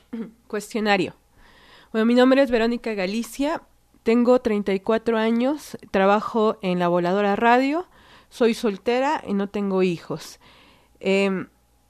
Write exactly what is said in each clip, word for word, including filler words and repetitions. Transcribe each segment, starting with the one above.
Cuestionario. Bueno, mi nombre es Verónica Galicia, tengo treinta y cuatro años, trabajo en la Voladora Radio, soy soltera y no tengo hijos. Eh,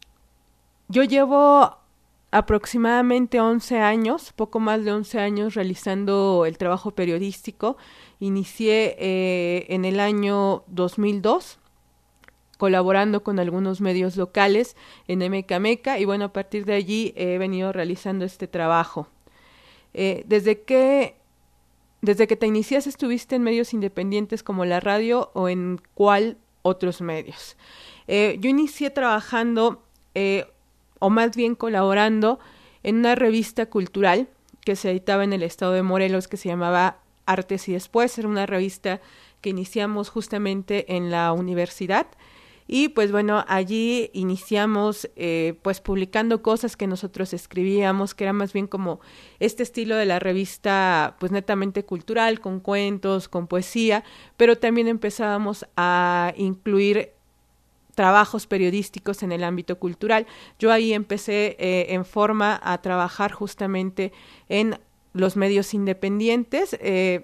yo llevo aproximadamente once años, poco más de once años realizando el trabajo periodístico. Inicié eh, en el año dos mil dos, colaborando con algunos medios locales en Emecameca, y bueno, a partir de allí he venido realizando este trabajo. Eh, desde que desde que te inicias, ¿estuviste en medios independientes como la radio o en cuál otros medios? Eh, yo inicié trabajando, eh, o más bien colaborando, en una revista cultural que se editaba en el estado de Morelos, que se llamaba Artes y Después. Era una revista que iniciamos justamente en la universidad. Y pues bueno, allí iniciamos eh, pues publicando cosas que nosotros escribíamos, que era más bien como este estilo de la revista pues netamente cultural, con cuentos, con poesía, pero también empezábamos a incluir trabajos periodísticos en el ámbito cultural. Yo ahí empecé eh, en forma a trabajar justamente en los medios independientes. Eh,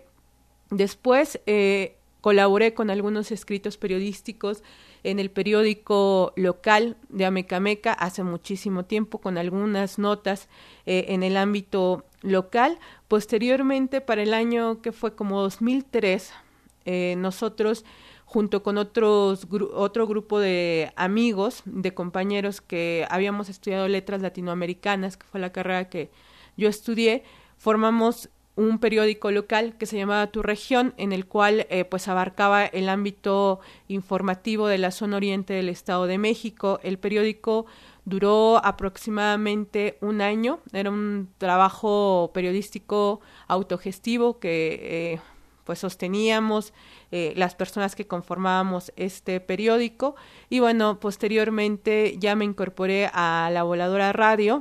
después eh, colaboré con algunos escritos periodísticos en el periódico local de Amecameca hace muchísimo tiempo, con algunas notas eh, en el ámbito local. Posteriormente, para el año que fue como dos mil tres, eh, nosotros, junto con otros gru- otro grupo de amigos, de compañeros que habíamos estudiado letras latinoamericanas, que fue la carrera que yo estudié, formamos un periódico local que se llamaba Tu Región, en el cual eh, pues abarcaba el ámbito informativo de la zona oriente del Estado de México. El periódico duró aproximadamente un año, era un trabajo periodístico autogestivo que eh, pues sosteníamos eh, las personas que conformábamos este periódico. Y bueno, posteriormente ya me incorporé a la Voladora Radio,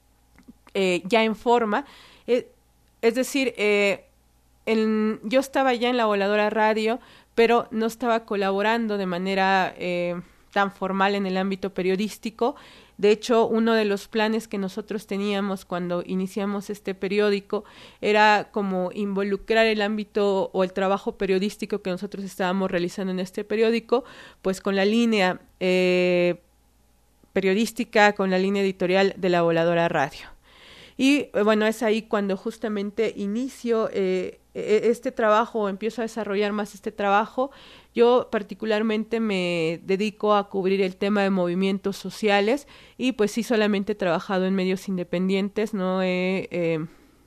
eh, ya en forma. Eh, Es decir, eh, en, yo estaba ya en la Voladora Radio, pero no estaba colaborando de manera eh, tan formal en el ámbito periodístico. De hecho, uno de los planes que nosotros teníamos cuando iniciamos este periódico era como involucrar el ámbito o el trabajo periodístico que nosotros estábamos realizando en este periódico, pues con la línea eh, periodística, con la línea editorial de la Voladora Radio. Y bueno, es ahí cuando justamente inicio eh, este trabajo, empiezo a desarrollar más este trabajo. Yo particularmente me dedico a cubrir el tema de movimientos sociales y pues sí, solamente he trabajado en medios independientes, no he eh,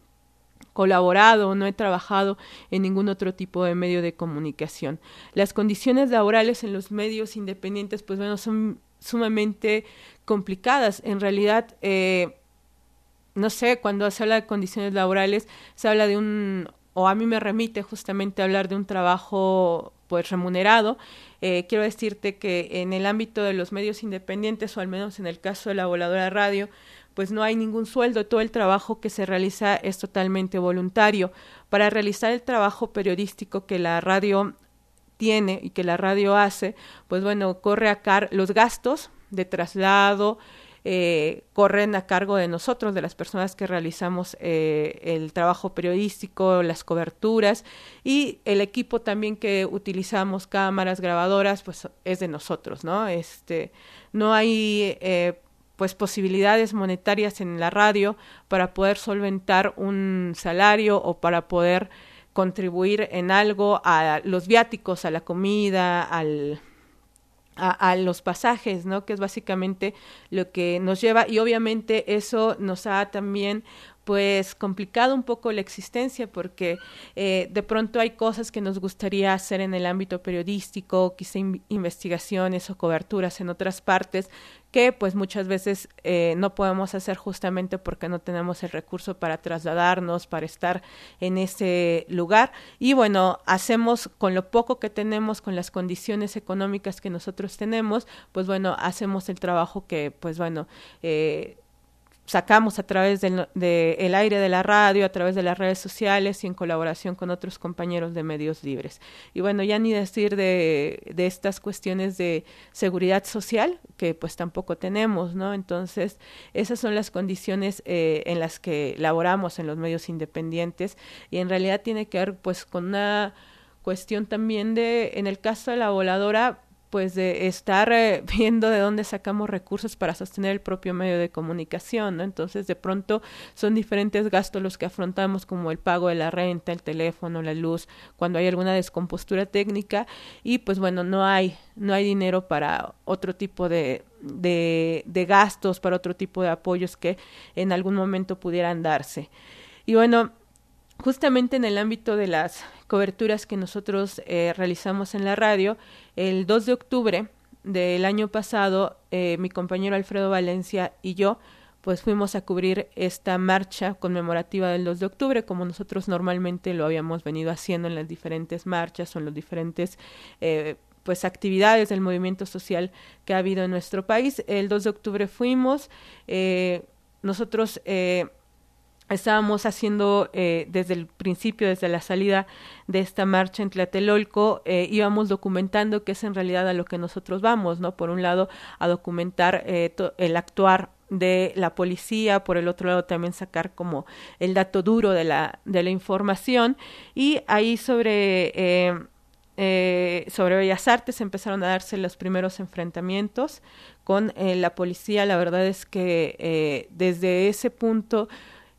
colaborado, no he trabajado en ningún otro tipo de medio de comunicación. Las condiciones laborales en los medios independientes, pues bueno, son sumamente complicadas. En realidad, eh, no sé, cuando se habla de condiciones laborales, se habla de un, o a mí me remite justamente a hablar de un trabajo pues remunerado. Eh, quiero decirte que en el ámbito de los medios independientes, o al menos en el caso de la Voladora Radio, pues no hay ningún sueldo, todo el trabajo que se realiza es totalmente voluntario. Para realizar el trabajo periodístico que la radio tiene y que la radio hace, pues bueno, corre a car los gastos de traslado, Eh, corren a cargo de nosotros, de las personas que realizamos eh, el trabajo periodístico, las coberturas, y el equipo también que utilizamos, cámaras, grabadoras, pues es de nosotros, ¿no? Este, no hay eh, pues posibilidades monetarias en la radio para poder solventar un salario o para poder contribuir en algo a los viáticos, a la comida, al A, a los pasajes, ¿no? Que es básicamente lo que nos lleva, y obviamente eso nos ha también pues complicado un poco la existencia, porque eh, de pronto hay cosas que nos gustaría hacer en el ámbito periodístico, quizá in- investigaciones o coberturas en otras partes, que pues muchas veces eh, no podemos hacer justamente porque no tenemos el recurso para trasladarnos, para estar en ese lugar. Y bueno, hacemos con lo poco que tenemos, con las condiciones económicas que nosotros tenemos, pues bueno, hacemos el trabajo que pues bueno, eh, sacamos a través del de el aire de la radio, a través de las redes sociales y en colaboración con otros compañeros de medios libres. Y bueno, ya ni decir de, de estas cuestiones de seguridad social, que pues tampoco tenemos, ¿no? Entonces, esas son las condiciones eh, en las que laboramos en los medios independientes, y en realidad tiene que ver pues con una cuestión también de, en el caso de La Voladora, pues de estar eh, viendo de dónde sacamos recursos para sostener el propio medio de comunicación, ¿no? Entonces, de pronto son diferentes gastos los que afrontamos, como el pago de la renta, el teléfono, la luz, cuando hay alguna descompostura técnica, y pues bueno, no hay no hay dinero para otro tipo de, de, de gastos, para otro tipo de apoyos que en algún momento pudieran darse. Y bueno, justamente en el ámbito de las coberturas que nosotros eh, realizamos en la radio, el dos de octubre del año pasado, eh, mi compañero Alfredo Valencia y yo, pues fuimos a cubrir esta marcha conmemorativa del dos de octubre, como nosotros normalmente lo habíamos venido haciendo en las diferentes marchas o en los diferentes eh, pues actividades del movimiento social que ha habido en nuestro país. El dos de octubre fuimos, eh, nosotros eh, estábamos haciendo eh, desde el principio, desde la salida de esta marcha en Tlatelolco, eh, íbamos documentando qué es en realidad a lo que nosotros vamos, ¿no? Por un lado, a documentar eh, to- el actuar de la policía, por el otro lado también sacar como el dato duro de la, de la información, y ahí sobre... Eh, Eh, sobre Bellas Artes empezaron a darse los primeros enfrentamientos con eh, la policía. La verdad es que eh, desde ese punto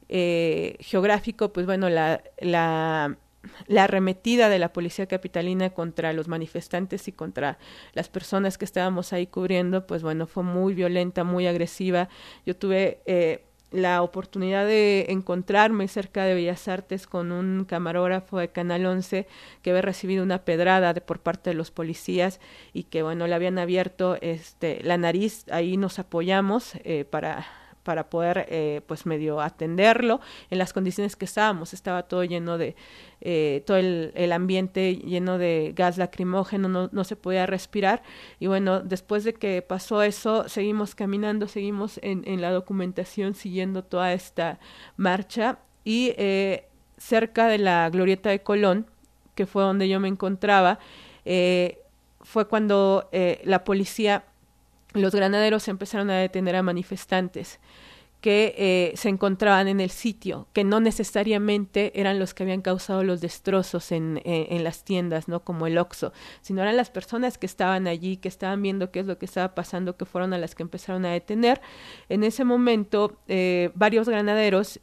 eh, geográfico, pues bueno, la, la, la arremetida de la policía capitalina contra los manifestantes y contra las personas que estábamos ahí cubriendo, pues bueno, fue muy violenta, muy agresiva. Yo tuve eh, la oportunidad de encontrarme cerca de Bellas Artes con un camarógrafo de Canal once que había recibido una pedrada de, por parte de los policías, y que bueno, le habían abierto este, la nariz. Ahí nos apoyamos eh, para para poder eh, pues medio atenderlo en las condiciones que estábamos. Estaba todo lleno de, eh, todo el, el ambiente lleno de gas lacrimógeno, no, no se podía respirar. Y bueno, después de que pasó eso, seguimos caminando, seguimos en, en la documentación, siguiendo toda esta marcha, y eh, cerca de la Glorieta de Colón, que fue donde yo me encontraba, eh, fue cuando eh, la policía, los granaderos empezaron a detener a manifestantes que eh, se encontraban en el sitio, que no necesariamente eran los que habían causado los destrozos en, en, en las tiendas, ¿no? Como el Oxxo, sino eran las personas que estaban allí, que estaban viendo qué es lo que estaba pasando, que fueron a las que empezaron a detener. En ese momento, eh, varios granaderos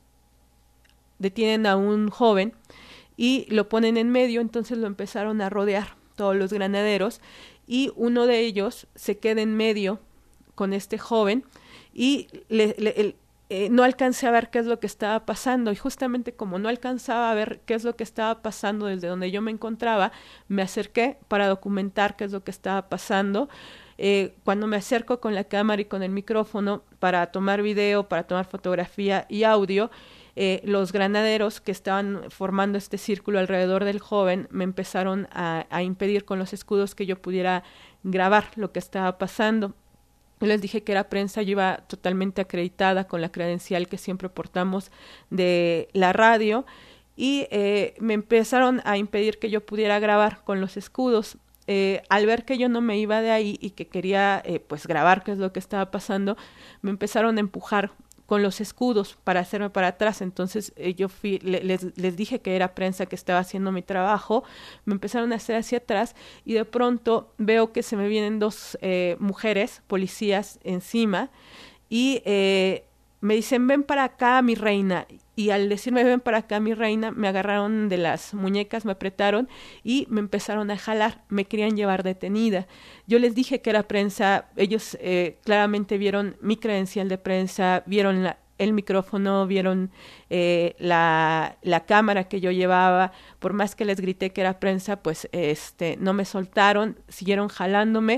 detienen a un joven y lo ponen en medio, entonces lo empezaron a rodear todos los granaderos, y uno de ellos se queda en medio con este joven, y le, le, el, eh, no alcancé a ver qué es lo que estaba pasando, y justamente como no alcanzaba a ver qué es lo que estaba pasando desde donde yo me encontraba, me acerqué para documentar qué es lo que estaba pasando. Eh, cuando me acerco con la cámara y con el micrófono para tomar video, para tomar fotografía y audio, Eh, los granaderos que estaban formando este círculo alrededor del joven me empezaron a, a impedir con los escudos que yo pudiera grabar lo que estaba pasando. Yo les dije que era prensa, yo iba totalmente acreditada con la credencial que siempre portamos de la radio, y eh, me empezaron a impedir que yo pudiera grabar con los escudos. Eh, al ver que yo no me iba de ahí y que quería eh, pues grabar qué es lo que estaba pasando, me empezaron a empujar con los escudos para hacerme para atrás. Entonces eh, yo fui, le, les, les dije que era prensa, que estaba haciendo mi trabajo, me empezaron a hacer hacia atrás, y de pronto veo que se me vienen dos eh, mujeres, policías, encima, y eh, me dicen, ven para acá, mi reina. Y al decirme, ven para acá, mi reina, me agarraron de las muñecas, me apretaron y me empezaron a jalar, me querían llevar detenida. Yo les dije que era prensa, ellos eh, claramente vieron mi credencial de prensa, vieron la, el micrófono, vieron eh, la, la cámara que yo llevaba. Por más que les grité que era prensa, pues este, no me soltaron, siguieron jalándome.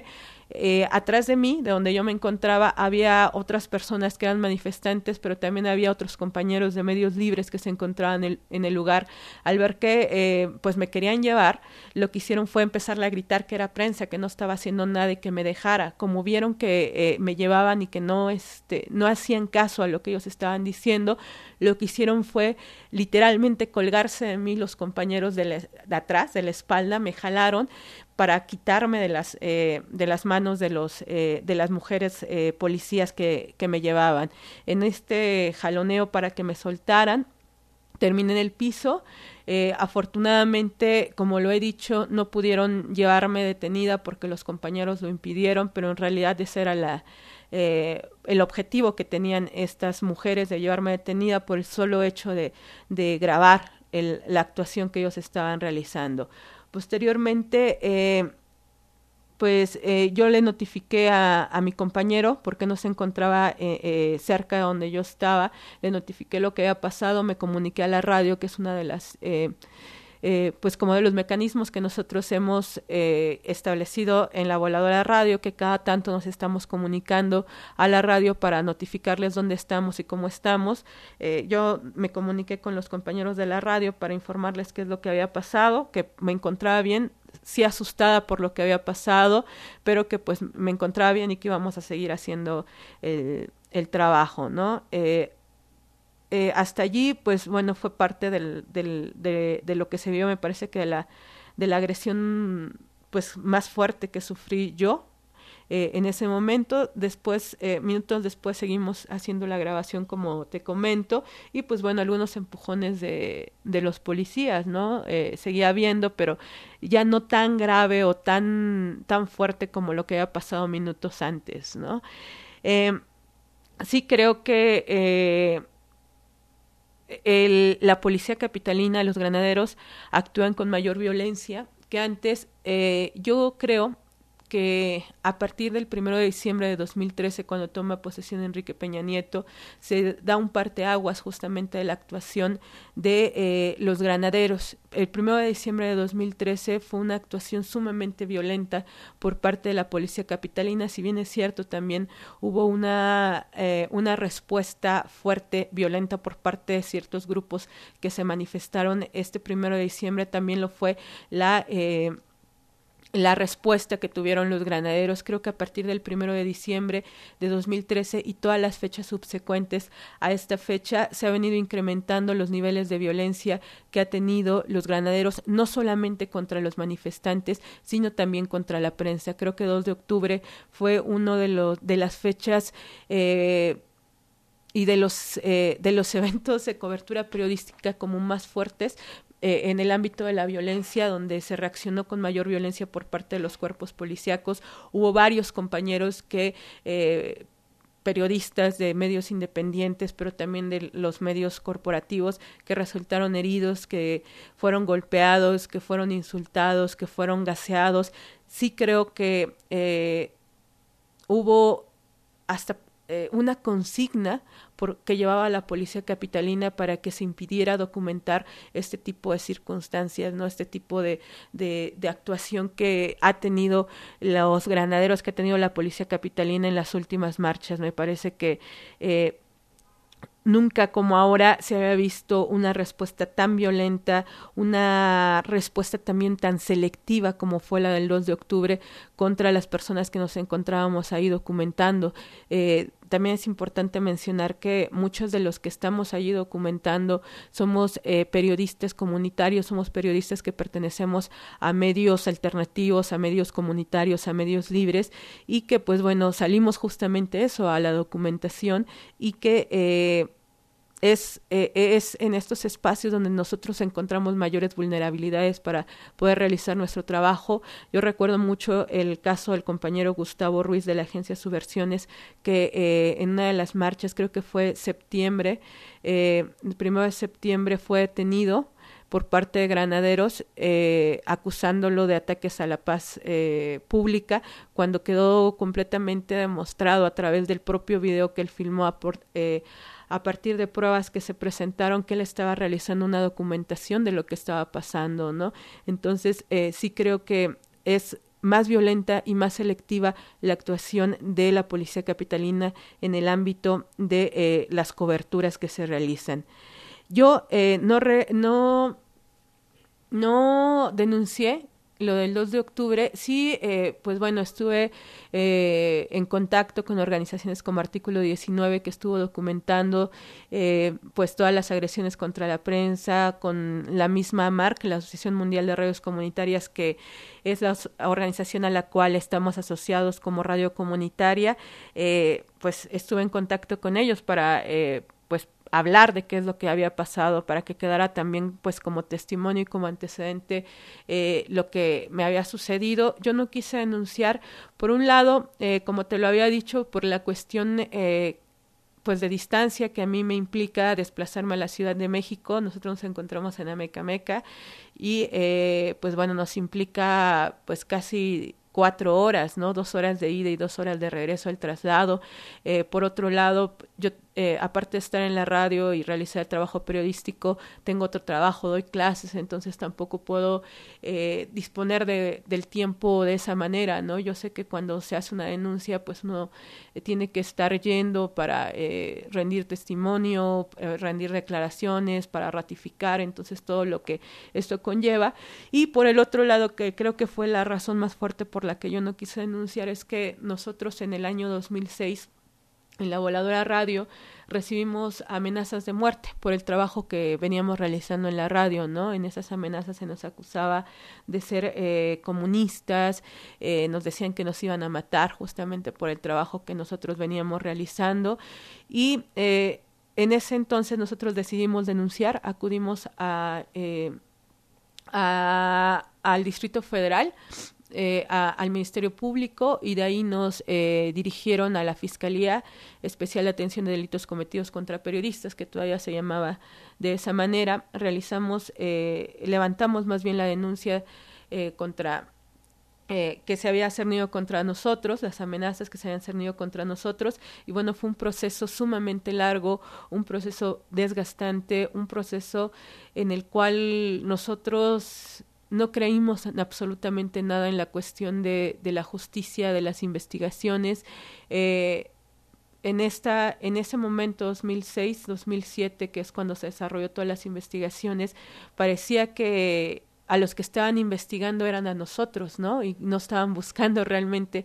Eh, atrás de mí, de donde yo me encontraba, había otras personas que eran manifestantes, pero también había otros compañeros de medios libres que se encontraban en el, en el lugar. Al ver que eh, pues me querían llevar, lo que hicieron fue empezarle a gritar que era prensa, que no estaba haciendo nada y que me dejara. Como vieron que eh, me llevaban y que no, este, no hacían caso a lo que ellos estaban diciendo, lo que hicieron fue literalmente colgarse de mí los compañeros de, la, de atrás, de la espalda, me jalaron para quitarme de las, eh, de las manos de, los, eh, de las mujeres eh, policías que, que me llevaban. En este jaloneo para que me soltaran, terminé en el piso. Eh, afortunadamente, como lo he dicho, no pudieron llevarme detenida porque los compañeros lo impidieron, pero en realidad ese era la, eh, el objetivo que tenían estas mujeres de llevarme detenida por el solo hecho de, de grabar el, la actuación que ellos estaban realizando. Posteriormente, eh, pues eh, yo le notifiqué a, a mi compañero porque no se encontraba eh, eh, cerca de donde yo estaba, le notifiqué lo que había pasado, me comuniqué a la radio, que es una de las, eh, eh, pues como de los mecanismos que nosotros hemos eh, establecido en la Voladora Radio, que cada tanto nos estamos comunicando a la radio para notificarles dónde estamos y cómo estamos. Eh, yo me comuniqué con los compañeros de la radio para informarles qué es lo que había pasado, que me encontraba bien, sí asustada por lo que había pasado, pero que pues me encontraba bien y que íbamos a seguir haciendo el, el trabajo, ¿no? Eh, eh, hasta allí, pues bueno, fue parte del, del, de, de lo que se vio, me parece que de la, de la agresión pues más fuerte que sufrí yo. Eh, en ese momento, después, eh, minutos después seguimos haciendo la grabación como te comento, y pues bueno, algunos empujones de, de los policías, ¿no? Eh, seguía habiendo, pero ya no tan grave o tan, tan fuerte como lo que había pasado minutos antes, ¿no? Eh, sí creo que eh, el, la policía capitalina, los granaderos, actúan con mayor violencia que antes. Eh, yo creo que a partir del primero de diciembre de dos mil trece, cuando toma posesión Enrique Peña Nieto, se da un parteaguas justamente de la actuación de eh, los granaderos. El primero de diciembre de dos mil trece fue una actuación sumamente violenta por parte de la policía capitalina, si bien es cierto, también hubo una, eh, una respuesta fuerte, violenta por parte de ciertos grupos que se manifestaron este primero de diciembre, también lo fue la... Eh, la respuesta que tuvieron los granaderos. Creo que a partir del primero de diciembre de dos mil trece y todas las fechas subsecuentes a esta fecha se ha venido incrementando los niveles de violencia que ha tenido los granaderos, no solamente contra los manifestantes, sino también contra la prensa. Creo que dos de octubre fue uno de los de las fechas eh, y de los eh, de los eventos de cobertura periodística como más fuertes eh, en el ámbito de la violencia, donde se reaccionó con mayor violencia por parte de los cuerpos policíacos. Hubo varios compañeros que eh, periodistas de medios independientes, pero también de los medios corporativos, que resultaron heridos, que fueron golpeados, que fueron insultados, que fueron gaseados. Sí creo que eh, hubo hasta eh, una consigna por, que llevaba la policía capitalina para que se impidiera documentar este tipo de circunstancias, ¿no? Este tipo de, de, de actuación que ha tenido los granaderos, que ha tenido la policía capitalina en las últimas marchas. Me parece que eh, nunca como ahora se había visto una respuesta tan violenta, una respuesta también tan selectiva como fue la del dos de octubre contra las personas que nos encontrábamos ahí documentando. Eh, también es importante mencionar que muchos de los que estamos allí documentando somos eh, periodistas comunitarios, somos periodistas que pertenecemos a medios alternativos, a medios comunitarios, a medios libres, y que pues bueno, salimos justamente eso, a la documentación, y que eh, Es, eh, es en estos espacios donde nosotros encontramos mayores vulnerabilidades para poder realizar nuestro trabajo. Yo recuerdo mucho el caso del compañero Gustavo Ruiz de la agencia Subversiones, que eh, en una de las marchas, creo que fue septiembre, eh, el primero de septiembre, fue detenido por parte de granaderos, eh, acusándolo de ataques a la paz eh, pública, cuando quedó completamente demostrado a través del propio video que él filmó a, por, eh, a partir de pruebas que se presentaron, que él estaba realizando una documentación de lo que estaba pasando, ¿no? Entonces, eh, sí creo que es más violenta y más selectiva la actuación de la policía capitalina en el ámbito de eh, las coberturas que se realizan. Yo eh, no, re, no, no denuncié lo del dos de octubre, sí, eh, pues bueno, estuve eh, en contacto con organizaciones como Artículo diecinueve, que estuvo documentando eh, pues todas las agresiones contra la prensa, con la misma AMARC, la Asociación Mundial de Radios Comunitarias, que es la organización a la cual estamos asociados como radio comunitaria, eh, pues estuve en contacto con ellos para eh, pues hablar de qué es lo que había pasado, para que quedara también pues como testimonio y como antecedente eh, lo que me había sucedido. Yo no quise denunciar, por un lado, eh, como te lo había dicho, por la cuestión eh, pues de distancia que a mí me implica desplazarme a la Ciudad de México. Nosotros nos encontramos en Amecameca y eh, pues bueno, nos implica pues casi cuatro horas, ¿no? Dos horas de ida y dos horas de regreso al traslado. Eh, por otro lado, yo eh, aparte de estar en la radio y realizar el trabajo periodístico, tengo otro trabajo, doy clases, entonces tampoco puedo eh, disponer de, del tiempo de esa manera, ¿no? Yo sé que cuando se hace una denuncia, pues uno eh, tiene que estar yendo para eh, rendir testimonio, eh, rendir declaraciones, para ratificar, entonces todo lo que esto conlleva. Y por el otro lado, que creo que fue la razón más fuerte por la que yo no quise denunciar, es que nosotros en el año dos mil seis en la Voladora Radio recibimos amenazas de muerte por el trabajo que veníamos realizando en la radio, ¿no? En esas amenazas se nos acusaba de ser eh, comunistas, eh, nos decían que nos iban a matar justamente por el trabajo que nosotros veníamos realizando y eh, en ese entonces nosotros decidimos denunciar, acudimos a, eh, a al Distrito Federal, Eh, a, al Ministerio Público y de ahí nos eh, dirigieron a la Fiscalía Especial de Atención de Delitos Cometidos contra Periodistas, que todavía se llamaba de esa manera. Realizamos, eh, levantamos más bien la denuncia eh, contra eh, que se había cernido contra nosotros, las amenazas que se habían cernido contra nosotros, y bueno, fue un proceso sumamente largo, un proceso desgastante, un proceso en el cual nosotros no creímos en absolutamente nada en la cuestión de, de la justicia, de las investigaciones. Eh, en, esta, en ese momento, dos mil seis, dos mil siete, que es cuando se desarrolló todas las investigaciones, parecía que a los que estaban investigando eran a nosotros, ¿no? Y no estaban buscando realmente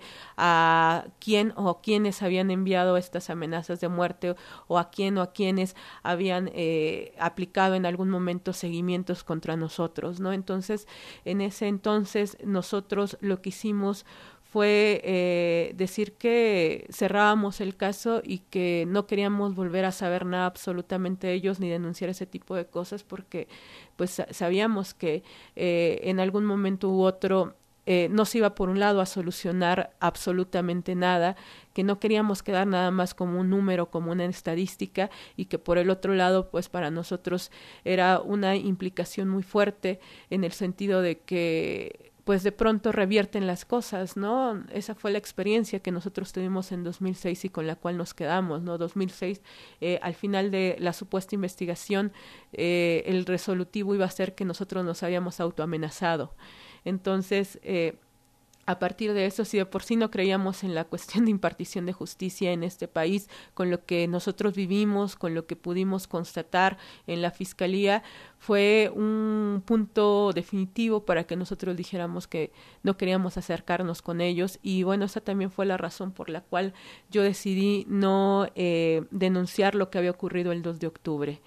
a quién o a quiénes habían enviado estas amenazas de muerte o a quién o a quiénes habían eh, aplicado en algún momento seguimientos contra nosotros, ¿no? Entonces, en ese entonces nosotros lo que hicimos fue eh, decir que cerrábamos el caso y que no queríamos volver a saber nada absolutamente de ellos ni denunciar ese tipo de cosas porque pues sabíamos que eh, en algún momento u otro eh, no se iba por un lado a solucionar absolutamente nada, que no queríamos quedar nada más como un número, como una estadística y que por el otro lado pues para nosotros era una implicación muy fuerte en el sentido de que pues de pronto revierten las cosas, ¿no? Esa fue la experiencia que nosotros tuvimos en dos mil seis y con la cual nos quedamos, ¿no? dos mil seis, eh, al final de la supuesta investigación, eh, el resolutivo iba a ser que nosotros nos habíamos autoamenazado. Entonces, eh, a partir de eso, si de por sí no creíamos en la cuestión de impartición de justicia en este país, con lo que nosotros vivimos, con lo que pudimos constatar en la Fiscalía, fue un punto definitivo para que nosotros dijéramos que no queríamos acercarnos con ellos. Y bueno, esa también fue la razón por la cual yo decidí no eh, denunciar lo que había ocurrido el dos de octubre.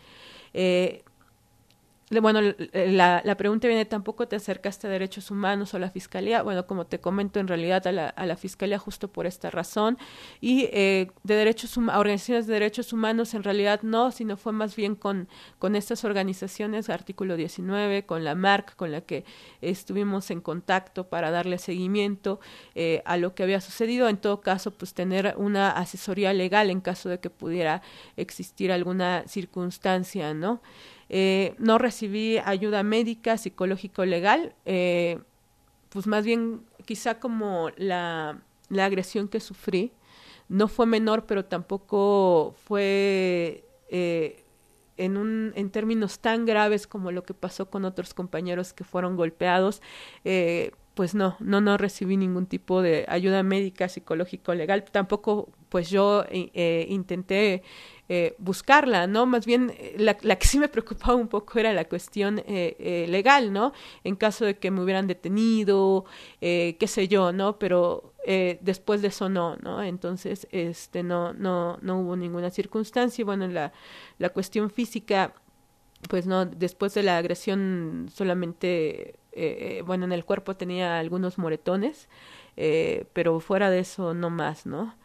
Eh, Bueno, la, la pregunta viene, ¿tampoco te acercaste a derechos humanos o a la fiscalía? Bueno, como te comento, en realidad a la, a la fiscalía justo por esta razón y eh, de derechos hum- organizaciones de derechos humanos en realidad no, sino fue más bien con, con estas organizaciones, Artículo diecinueve, con la MARC, con la que estuvimos en contacto para darle seguimiento eh, a lo que había sucedido. En todo caso, pues tener una asesoría legal en caso de que pudiera existir alguna circunstancia, ¿no? Eh, no recibí ayuda médica, psicológico-legal, eh, pues más bien quizá como la, la agresión que sufrí no fue menor, pero tampoco fue eh, en, un, en términos tan graves como lo que pasó con otros compañeros que fueron golpeados. Eh, pues no, no, no recibí ningún tipo de ayuda médica, psicológico, legal. Tampoco, pues yo eh, intenté eh, buscarla, ¿no? Más bien, la, la que sí me preocupaba un poco era la cuestión eh, eh, legal, ¿no? En caso de que me hubieran detenido, eh, qué sé yo, ¿no? Pero eh, después de eso no, ¿no? Entonces, este, no, no, no hubo ninguna circunstancia. Y bueno, la, la cuestión física, pues no, después de la agresión solamente, eh, bueno, en el cuerpo tenía algunos moretones, eh, pero fuera de eso no más, ¿no?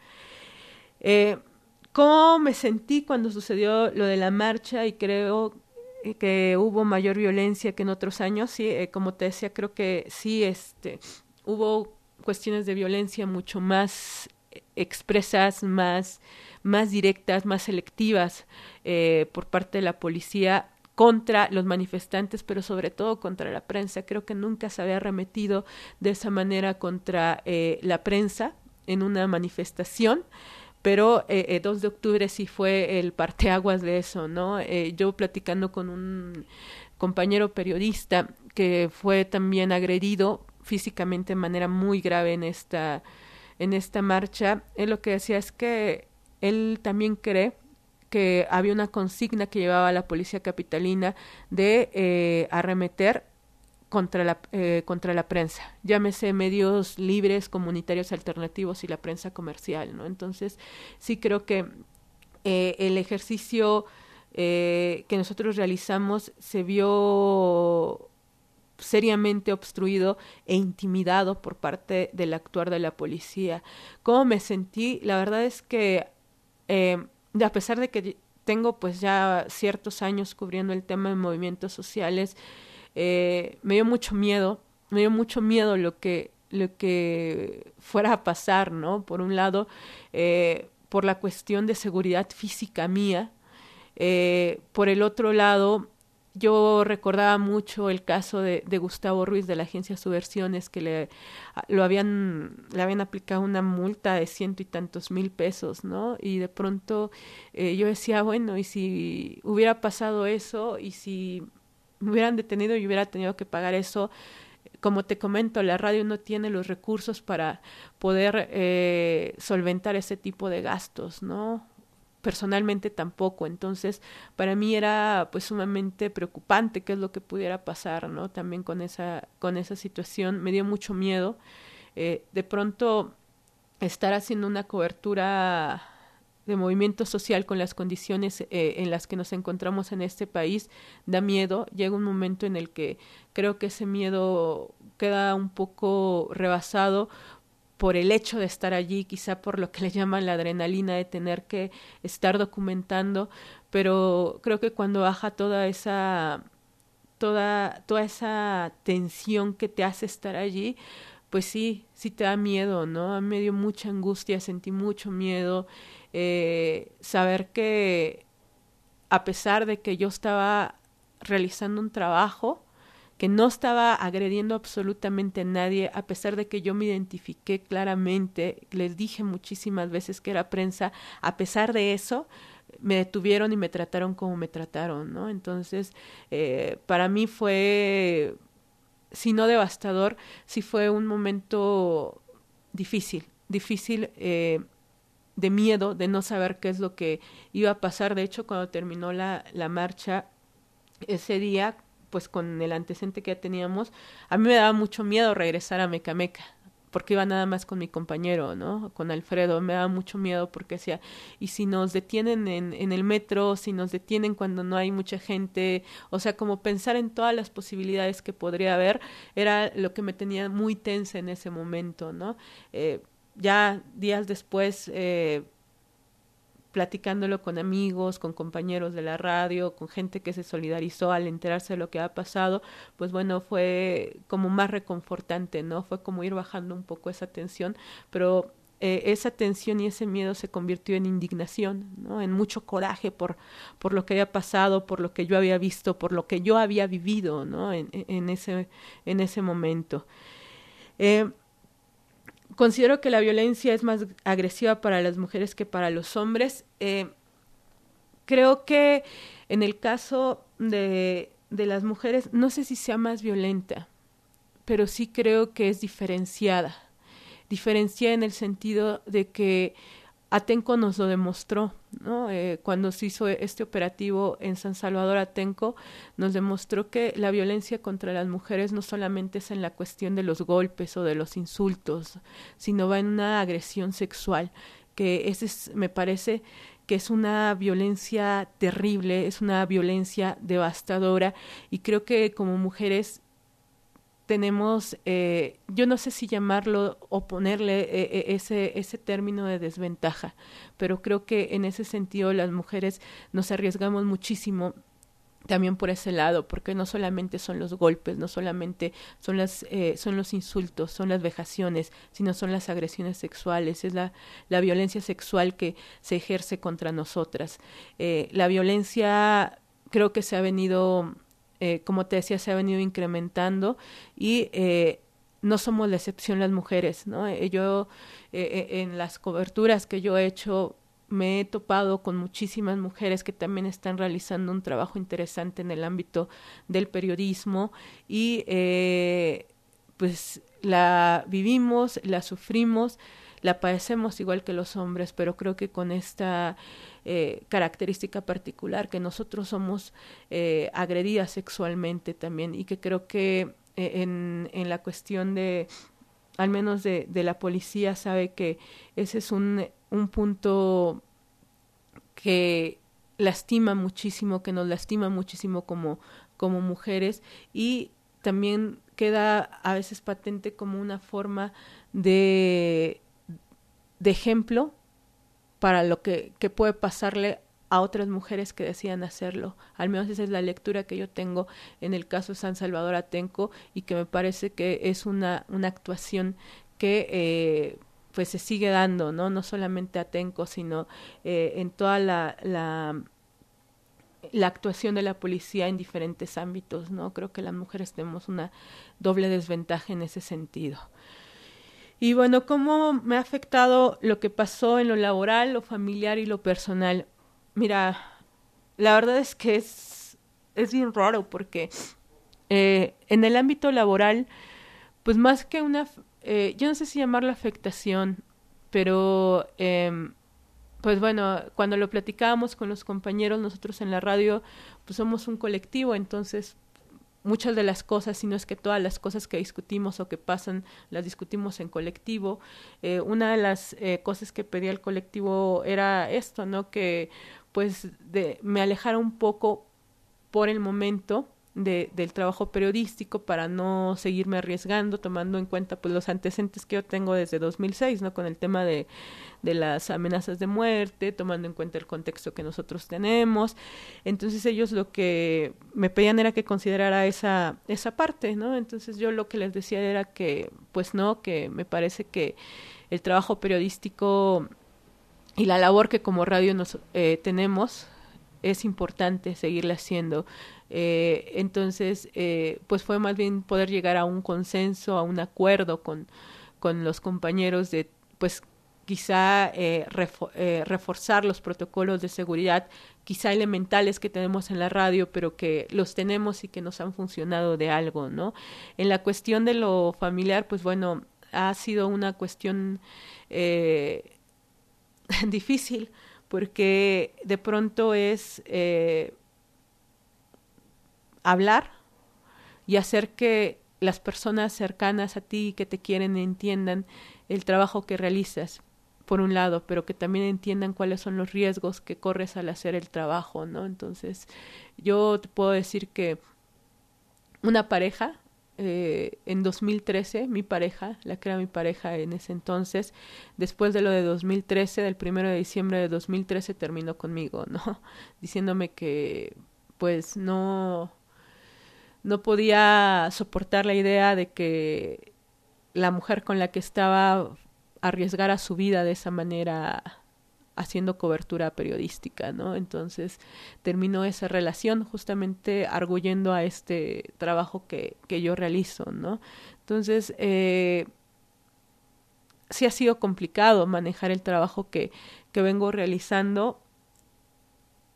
Eh, ¿Cómo me sentí cuando sucedió lo de la marcha? Y creo que hubo mayor violencia que en otros años. Sí, eh, como te decía, creo que sí, este, hubo cuestiones de violencia mucho más expresas, más, más directas, más selectivas eh, por parte de la policía contra los manifestantes, pero sobre todo contra la prensa. Creo que nunca se había arremetido de esa manera contra eh, la prensa en una manifestación. Pero eh, eh, dos de octubre sí fue el parteaguas de eso, ¿no? Eh, yo platicando con un compañero periodista que fue también agredido físicamente de manera muy grave en esta, en esta marcha, él lo que decía es que él también cree que había una consigna que llevaba la policía capitalina de eh, arremeter contra la, eh, contra la prensa, llámese medios libres, comunitarios alternativos y la prensa comercial, ¿no? Entonces, sí creo que eh, el ejercicio eh, que nosotros realizamos se vio seriamente obstruido e intimidado por parte del actuar de la policía. ¿Cómo me sentí? La verdad es que eh, a pesar de que tengo pues ya ciertos años cubriendo el tema de movimientos sociales, Eh, me dio mucho miedo, me dio mucho miedo lo que, lo que fuera a pasar, ¿no? Por un lado, eh, por la cuestión de seguridad física mía, eh, por el otro lado, yo recordaba mucho el caso de, de Gustavo Ruiz de la agencia Subversiones, que le, lo habían, le habían aplicado una multa de ciento y tantos mil pesos, ¿no? Y de pronto eh, yo decía, bueno, y si hubiera pasado eso, y si me hubieran detenido y hubiera tenido que pagar eso. Como te comento, la radio no tiene los recursos para poder eh, solventar ese tipo de gastos, ¿no? Personalmente tampoco. Entonces, para mí era pues sumamente preocupante qué es lo que pudiera pasar, ¿no? También con esa, con esa situación. Me dio mucho miedo. Eh, de pronto, estar haciendo una cobertura de movimiento social con las condiciones eh, en las que nos encontramos en este país da miedo. Llega un momento en el que creo que ese miedo queda un poco rebasado por el hecho de estar allí, quizá por lo que le llaman la adrenalina de tener que estar documentando, pero creo que cuando baja toda esa toda toda esa tensión que te hace estar allí, pues sí, sí te da miedo, ¿no? A mí me dio mucha angustia, sentí mucho miedo, eh, saber que a pesar de que yo estaba realizando un trabajo, que no estaba agrediendo absolutamente a nadie, a pesar de que yo me identifiqué claramente, les dije muchísimas veces que era prensa, a pesar de eso, me detuvieron y me trataron como me trataron, ¿no? Entonces, eh, para mí fue, si no devastador, sí fue un momento difícil, difícil, eh, de miedo, de no saber qué es lo que iba a pasar. De hecho, cuando terminó la, la marcha ese día, pues con el antecedente que ya teníamos, a mí me daba mucho miedo regresar a Mecameca, porque iba nada más con mi compañero, ¿no? Con Alfredo. Me daba mucho miedo porque decía, y si nos detienen en, en el metro, si nos detienen cuando no hay mucha gente, o sea, como pensar en todas las posibilidades que podría haber, era lo que me tenía muy tensa en ese momento, ¿no? Eh, ya días después, eh, platicándolo con amigos, con compañeros de la radio, con gente que se solidarizó al enterarse de lo que ha pasado, pues bueno, fue como más reconfortante, ¿no? Fue como ir bajando un poco esa tensión, pero eh, esa tensión y ese miedo se convirtió en indignación, ¿no? En mucho coraje por, por lo que había pasado, por lo que yo había visto, por lo que yo había vivido, ¿no? En, en, ese, en ese momento. Eh, Considero que la violencia es más agresiva para las mujeres que para los hombres. Eh, creo que en el caso de, de las mujeres, no sé si sea más violenta, pero sí creo que es diferenciada. Diferenciada en el sentido de que Atenco nos lo demostró, ¿no? Eh, cuando se hizo este operativo en San Salvador Atenco, nos demostró que la violencia contra las mujeres no solamente es en la cuestión de los golpes o de los insultos, sino va en una agresión sexual, que ese es, me parece que es una violencia terrible, es una violencia devastadora, y creo que como mujeres tenemos, eh, yo no sé si llamarlo o ponerle eh, ese, ese término de desventaja, pero creo que en ese sentido las mujeres nos arriesgamos muchísimo también por ese lado, porque no solamente son los golpes, no solamente son las eh, son los insultos, son las vejaciones, sino son las agresiones sexuales, es la, la violencia sexual que se ejerce contra nosotras. Eh, la violencia creo que se ha venido Eh, como te decía, se ha venido incrementando y eh, no somos la excepción las mujeres, ¿no? Eh, yo, eh, en las coberturas que yo he hecho, me he topado con muchísimas mujeres que también están realizando un trabajo interesante en el ámbito del periodismo y eh, pues la vivimos, la sufrimos, la padecemos igual que los hombres, pero creo que con esta eh, característica particular, que nosotros somos eh, agredidas sexualmente también, y que creo que eh, en, en la cuestión de, al menos de, de la policía, sabe que ese es un, un punto que lastima muchísimo, que nos lastima muchísimo como, como mujeres, y también queda a veces patente como una forma de de ejemplo para lo que, que puede pasarle a otras mujeres que decidan hacerlo. Al menos esa es la lectura que yo tengo en el caso de San Salvador Atenco, y que me parece que es una, una actuación que eh, pues se sigue dando, ¿no? No solamente Atenco, sino eh, en toda la, la la actuación de la policía en diferentes ámbitos, ¿no? Creo que las mujeres tenemos una doble desventaja en ese sentido. Y bueno, ¿cómo me ha afectado lo que pasó en lo laboral, lo familiar y lo personal? Mira, la verdad es que es, es bien raro porque eh, en el ámbito laboral, pues más que una, eh, yo no sé si llamarlo afectación, pero eh, pues bueno, cuando lo platicábamos con los compañeros, nosotros en la radio, pues somos un colectivo, entonces muchas de las cosas, si no es que todas las cosas que discutimos o que pasan, las discutimos en colectivo. Eh, una de las eh, cosas que pedía el colectivo era esto, ¿no? Que pues de, me alejara un poco por el momento de, del trabajo periodístico para no seguirme arriesgando, tomando en cuenta pues los antecedentes que yo tengo desde dos mil seis, ¿no? Con el tema de, de las amenazas de muerte, tomando en cuenta el contexto que nosotros tenemos. Entonces ellos lo que me pedían era que considerara esa, esa parte, ¿no? Entonces yo lo que les decía era que pues no, que me parece que el trabajo periodístico y la labor que como radio nos eh, tenemos es importante seguirla haciendo. Eh, entonces, eh, pues fue más bien poder llegar a un consenso, a un acuerdo con, con los compañeros de, pues, quizá eh, refo eh, reforzar los protocolos de seguridad, quizá elementales que tenemos en la radio, pero que los tenemos y que nos han funcionado de algo, ¿no? En la cuestión de lo familiar, pues bueno, ha sido una cuestión eh, difícil, porque de pronto es eh, hablar y hacer que las personas cercanas a ti que te quieren entiendan el trabajo que realizas, por un lado, pero que también entiendan cuáles son los riesgos que corres al hacer el trabajo, ¿no? Entonces, yo te puedo decir que una pareja, eh, en dos mil trece, mi pareja, la que era mi pareja en ese entonces, después de lo de dos mil trece, del primero de diciembre de dos mil trece, terminó conmigo, ¿no? Diciéndome que, pues, no, no podía soportar la idea de que la mujer con la que estaba arriesgara su vida de esa manera haciendo cobertura periodística, ¿no? Entonces terminó esa relación justamente arguyendo a este trabajo que, que yo realizo, ¿no? Entonces, eh, sí ha sido complicado manejar el trabajo que, que vengo realizando,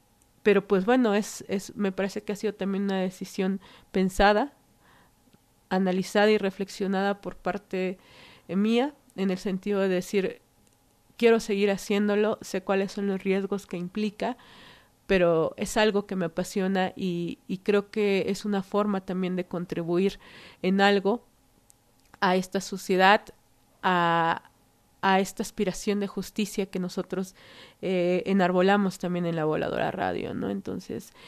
pero pues bueno, es, es, me parece que ha sido también una decisión pensada analizada y reflexionada por parte mía, en el sentido de decir, quiero seguir haciéndolo, sé cuáles son los riesgos que implica, pero es algo que me apasiona y, y creo que es una forma también de contribuir en algo a esta sociedad, a, a esta aspiración de justicia que nosotros eh, enarbolamos también en la Voladora Radio, ¿no? Entonces,